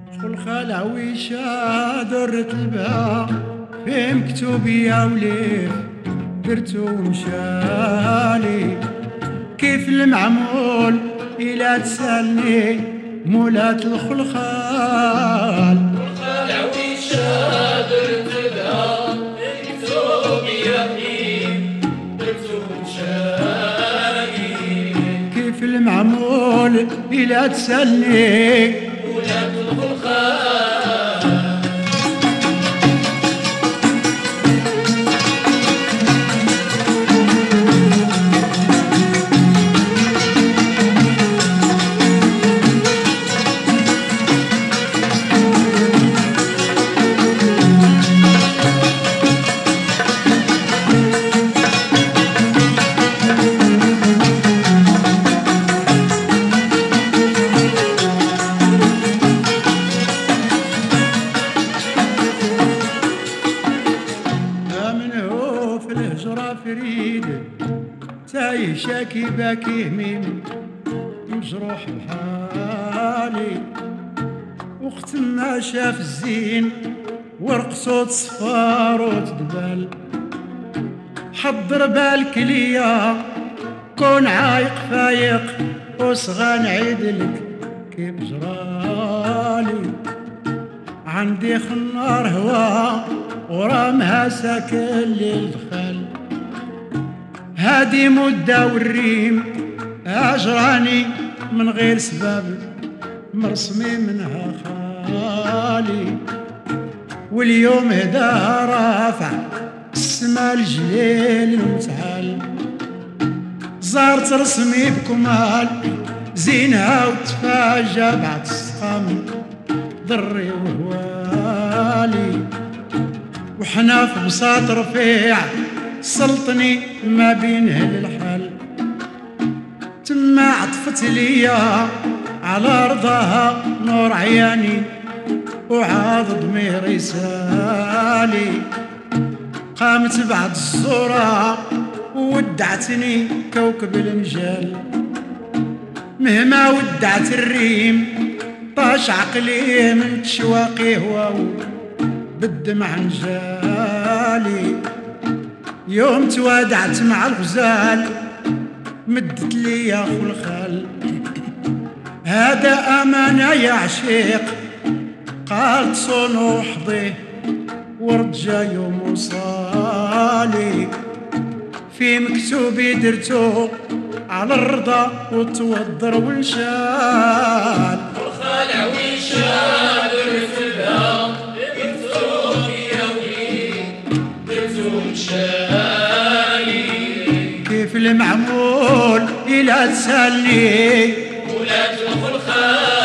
والخلع ويشا درت البها في مكتوب يا وليف درتو ومشالي كيف المعمول إلا تسالني مولات الخلخال. والخلع ويشا درت البها في مكتوب يا وليف درتو ومشالي كيف المعمول إلا تسالني مولات الخلخال. فريد تايه شاكي باكي هميم مجروح بحالي وقت ما شاف الزين ورق صوت صفار وتدبل حضر بالك ليا كون عايق فايق وصغى نعيدلك كيف جرالي عندي خنار هوا ورامها ساكن للخل هادي مدة والريم أجراني من غير سبب مرسمي منها خالي واليوم هدا رافع السما الجليل المتعال زارت رسمي بكمال زينها وتفاجأ بعد السقام ضري وهوالي وحنا في بساط رفيع سلطني ما بين اهل الحل تما عطفت ليا على رضاها نور عياني وعاض ضميري سالي قامت بعد الصورة وودعتني كوكب المجال مهما ودعت الريم طاش عقلي من تشواقي هواو بالدمع نجالي يوم توادعت مع الغزال مدت لي يا اخو الخال هذا امانه يا عشيق قالت صونو حظيه ورجا يوم وصالي في مكتوبي درتو على الرضا وتوضر ونشال والخلع ويشا درت البها في مكتوب يا وليد درتو ومشالي كيف المعمول إلا تسالني مولات الخلخال.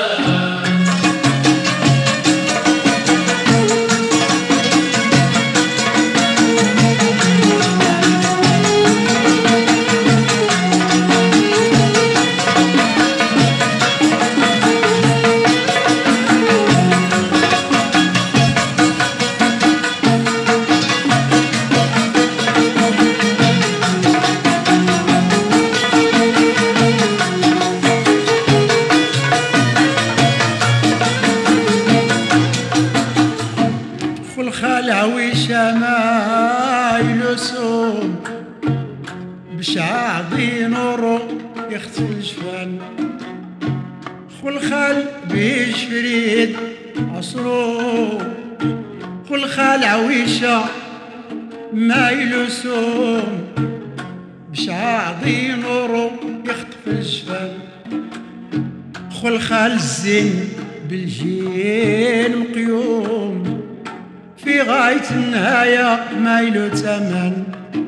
والخلع ويشا ما يلسوم بشعاضي نورو يختفي الجفان والخال بيش فريد عصرو والخلع ويشا ما يلسوم بشعاضي نورو يختفي الجفان والخال الزين بالجيل مقيوم في غاية النهاية ما يلو تمن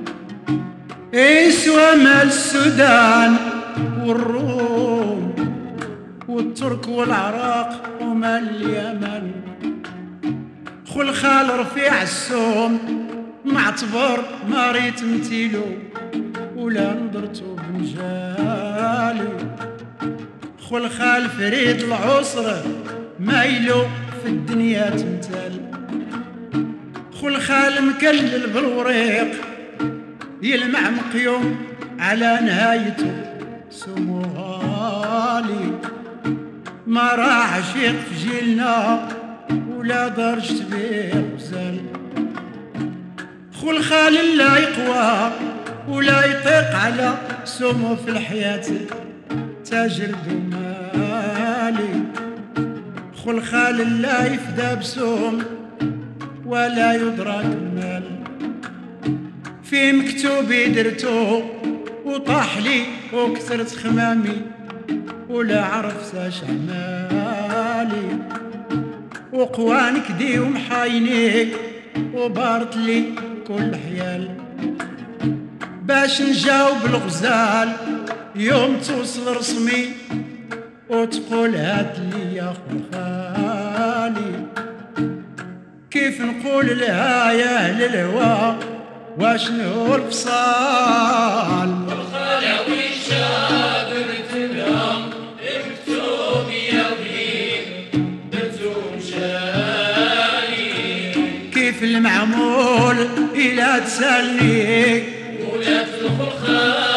يسوى مال السودان والروم والترك والعراق ومال اليمن خل خال رفيع السوم معتبر ما ريت متيلو ولا نضرتو بنجالي خل خال فريد العصر مايلو في الدنيا تمثال خل خال مكلل بالوريق يلمع مقيوم على نهايته سمو غالي ما راح عشيق في جيلنا ولا درجت بيه غزال. خو الخال لا يقوى ولا يطيق على سمو في الحياة تاجر دمالي. خو الخال لا يفدى بسوم ولا يدرك مال. في مكتوبي درتو وطاح لي وكثرت خمامي ولا عرفت اش عمالي. وقوانك دي ومحاينيك وبارت لي كل حيال باش نجاوب الغزال يوم توصل رسمي وتقول هات لي يا خو خالي. كيف نقول لها يا اهل الهوى واشنو الفصال. والخالع والشاب ارتبهم مكتوب يا وليد درتهم شالي. كيف المعمول إلا تسالني ولات الخلخال.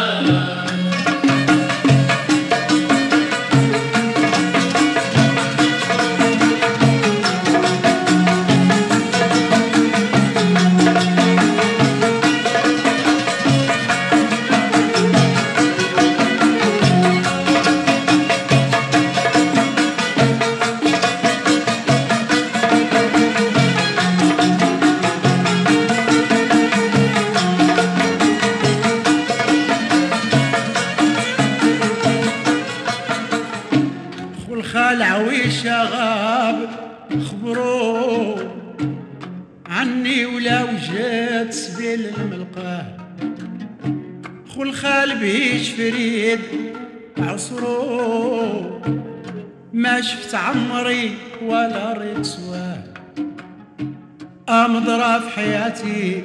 والخالع وشغاب خبرو عني ولا وجات سبيل الملقاه. خو الخال بهيش فريد عصرو ما شفت عمري ولا ريت سواه. أمضرى في حياتي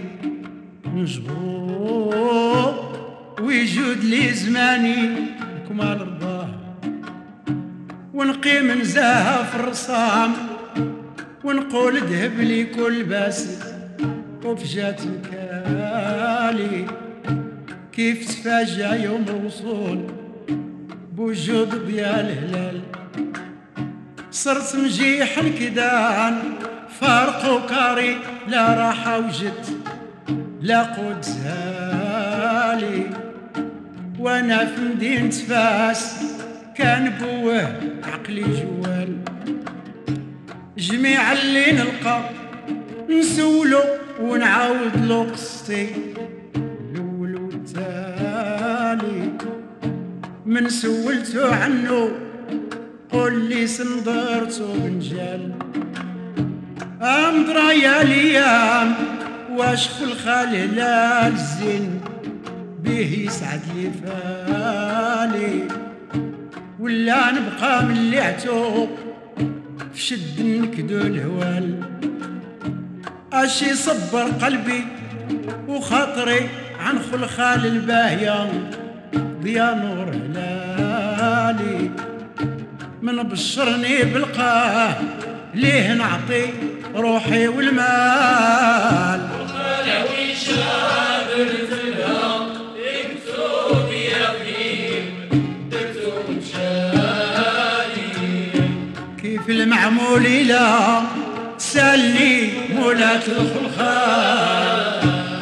نجبرو ويجود لي زماني كمال رضاه. ونقيم نزاها في الرصام ونقول ذهب لي كل باس وفجات مكالي. كيف تفاجأ يوم الوصول بوجود ضياء الهلال. صرت مجيح الكدان فارق وكاري لا راحة وجدت لا قود زهالي. وانا في مدينة فاس كان بوه عقلي جوال. جميع اللي نلقى نسولو ونعاود له قصتي الاول والتالي. من سولتو عنه قول لي سندرتو بنجال. امضرى يا الايام واش خو الخال هلال الزين بيه يسعد لي فالي. ولا نبقى من لعتو في شد نكدو الهوال. اشي صبر قلبي وخاطري عن خو الخال الباهية ضيا نور هلالي. من بشرني بالقاه ليه نعطي روحي والمال. والخالع والشاب ارتبهم مكتوب يا وليد درتهم شالي. كيف المعمول لا تسالني مولات الخلخال.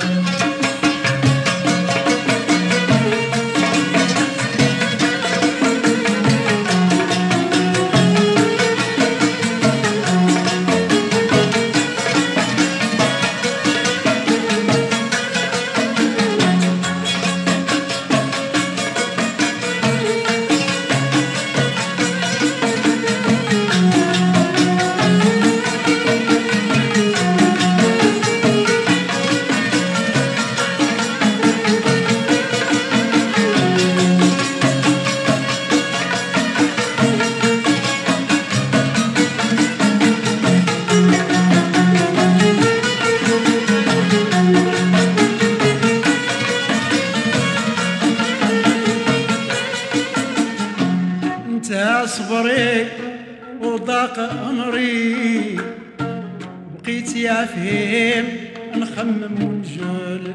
صبري وضاق أمري بقيت يا فهيم نخمم ونجول.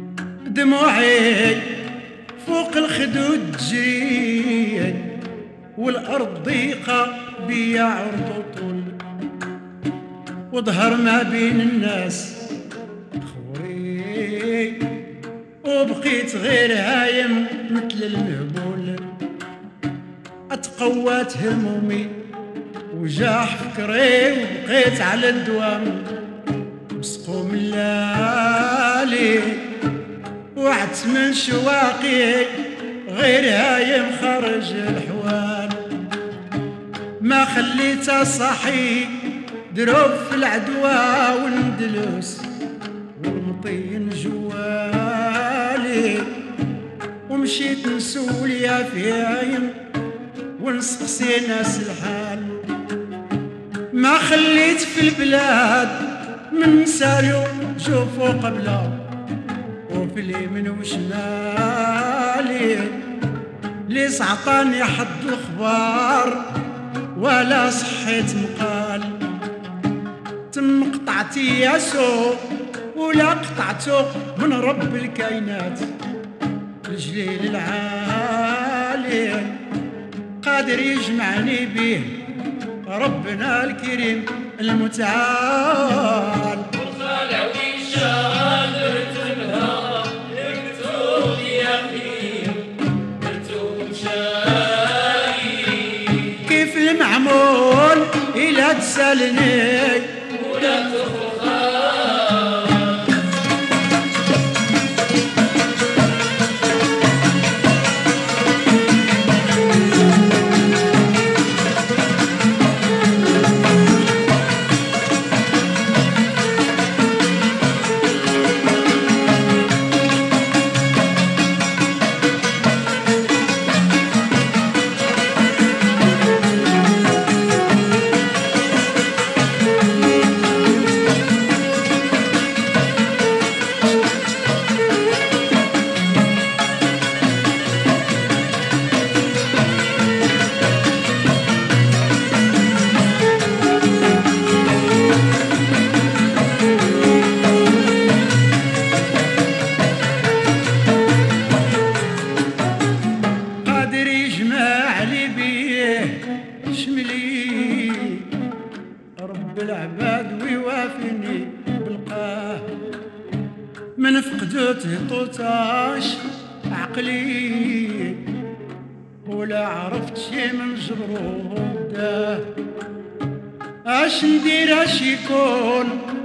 دموعي فوق الخدود تجري والأرض ضيقة بيا عرض طول، وظهر ما بين الناس خوي، وبقيت غير هايم مثل المهبول. أتقوات همومي وجاح فكري، وبقيت على الدوام مسقوم الليالي، وعدت من شواقي غير هايم خرج الحوال. ما خليتها صحي دروب في العدوى والندلوس والمطين جوالي، ومشيت نسول يا فهايم ونسقسي ناس الحال. ما خليت في البلاد من سالو شوفوا قبله وفي اليمين وشمالي، ليس عطاني حد الخبار ولا صحيت مقال. تم قطعتي يا سوق ولا قطعته من رب الكائنات الجليل العالي، قادر يجمعني به ربنا الكريم المتعال. والخالع ويشان درتلها مكتوب يقين مكتوب شاي، كيف المعمول إلا تسألني ولا تخخا. بالعباد ويوافيني بالقاه. من فقدته طوطاش عقلي ولا عرفت شي من جبروه داه. اش ندير اش يكون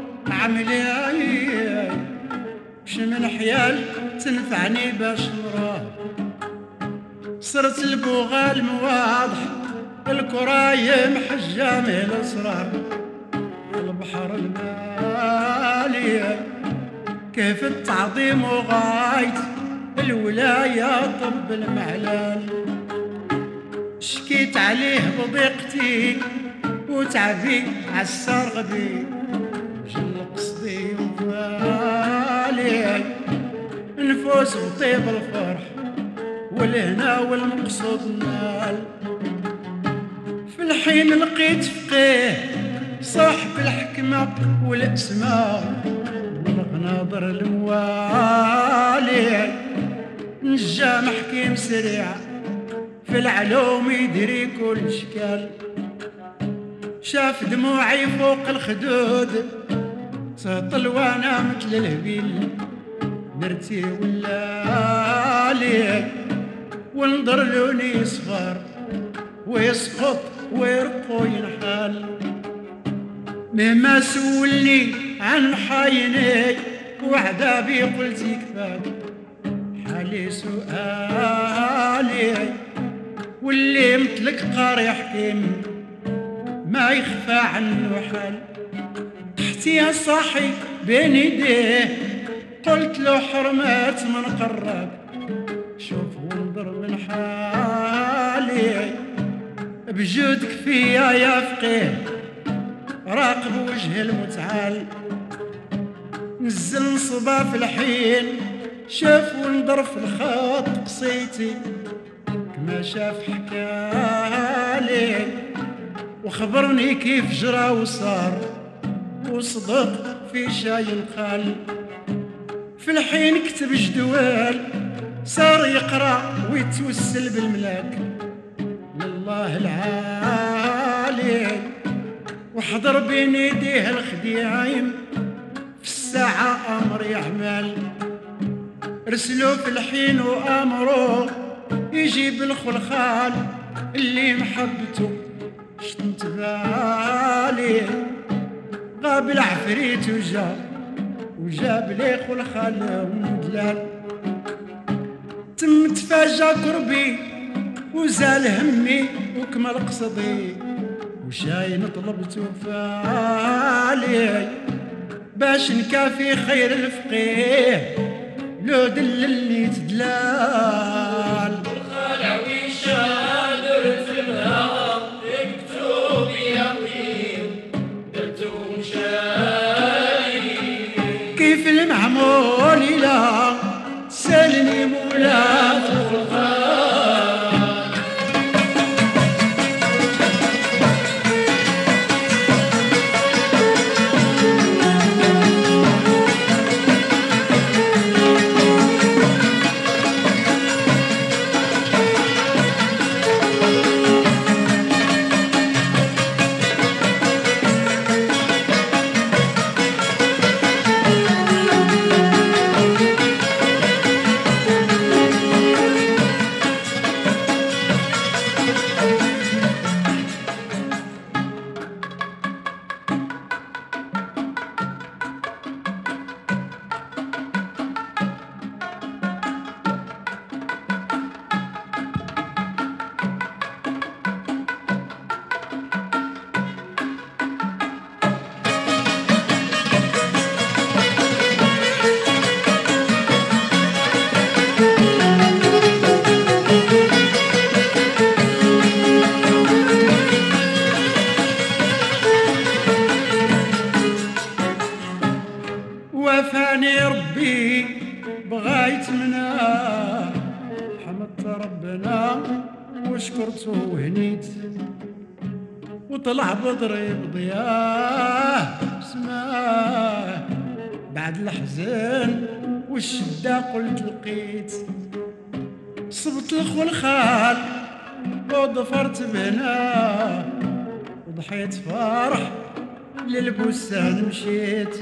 عملي وش من حيال تنفعني باش نراه. صرت البغال مواضح الكرايم حجامي الاسرار البحر المالي كيف التعظيم وغايت الولاية طب المعلال. شكيت عليه بضيقتي وتعبي عالسار غبي جل قصدي وفالي نفوس بطيب الفرح والهنا والمقصود النال. في الحين لقيت فقيه صاحب الحكمة والاسماء والغناظر الموالي نجام حكيم سريع في العلوم يدري كل اشكال. شاف دموعي فوق الخدود سطل وانا مثل الهبيل درتي ولالي ونظر لوني يصفر ويسقط ويرقو ينحال. مهما سولني عن حايني وعذابي قلت يكفاك حالي سؤالي واللي مثلك قاري حكيم ما يخفى عنه حال. تحتي يا صاحي بين يديه قلت له حرمات من قرب شوف وانظر من حالي بجودك فيا يا فقيه راقب وجه المتعال. نزل نصبا في الحين شاف ونظر في الخط قصيتي كما شاف حكالي وخبرني كيف جرى وصار وصدق في شاي الخال. في الحين كتب جدوال صار يقرأ ويتوسل بالملاك لله العالي، وحضر بين يديه الخديعين في الساعة أمر يعمل، رسلوا في الحين وأمره يجيب الخلخال اللي محبته شتمت بالي، غاب العفريت وجاب لي خلخال ومدلال، تم تفاجا كربي وزال همي وكمل قصدي، وشاين طلبت فالي باش نكافي خير الفقيه لو دللني تدلال. الخلع ويشان درتمها مكتوب يقين درتم شاي، كيف المعمول إلى سالني مولات الخلخال. وفاني ربي بغايت مناه، حمدت ربنا وشكرته وهنيت، وطلع بدري بضياه سماه، بعد الحزن والشدة قلت لقيت، صبت الخلخال وضفرت بهناه، وضحيت فرح للبستان مشيت،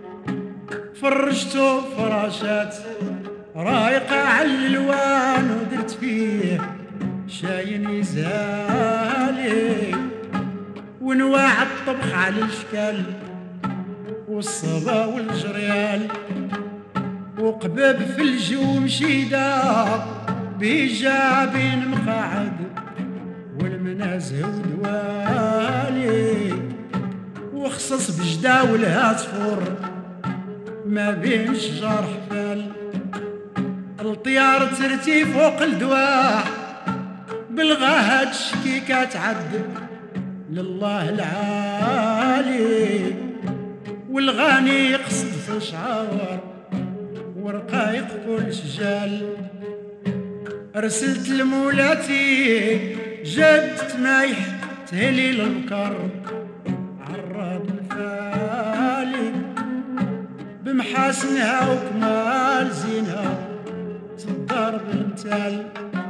فرشتو فراشات رايقة على الالوان، ودرت فيه شاين يزالي، ونواع الطبخ على الاشكال والصبا والجريال، وقباب في الجو مشيدة بيجابين مقاعد والمنازه ودوالي، وخصص بجداولها صفور ما بين شجار حفال، الطيار ترتي فوق الدواح بالغاها تشكيكة تعد لله العالي، والغاني يقصد في شعار ورقايق كل شجال، رسلت لمولاتي جدت مايح تهليل البكر عراب الفالي، بمحاسنها وكمال زينها تضرب المثال،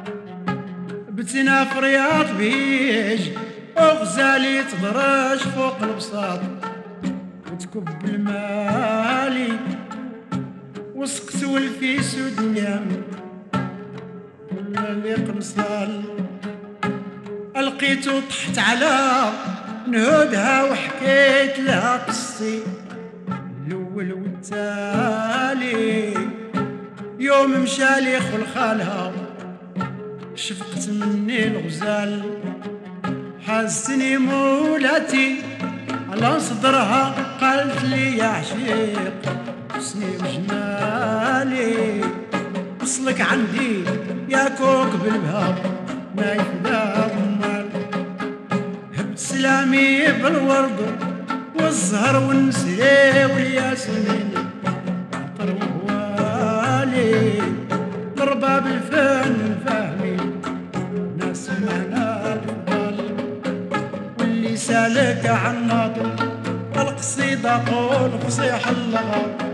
بتنا في رياض بيج وغزالي تضرج فوق البساط وتكب المالي، وسقت والفيس ودنيا اللي قمصال، لقيتو طحت على نهودها وحكيت لها قصتي الاول والتالي، يوم مشالي خلخالها شفقت مني الغزال، حازتني مولاتي على صدرها قالت لي يا عشيق حسني وجمالي، وصلك عندي يا كوكب البهار ما يفدى ضمال، هبت سلامي بالورد والزهر والنسري والياسمين عطر وهوالي، لرباب الفن الفاهمين ناس معنا الفضل، واللي سالك عن ناطق القصيدة قول فصيح اللغة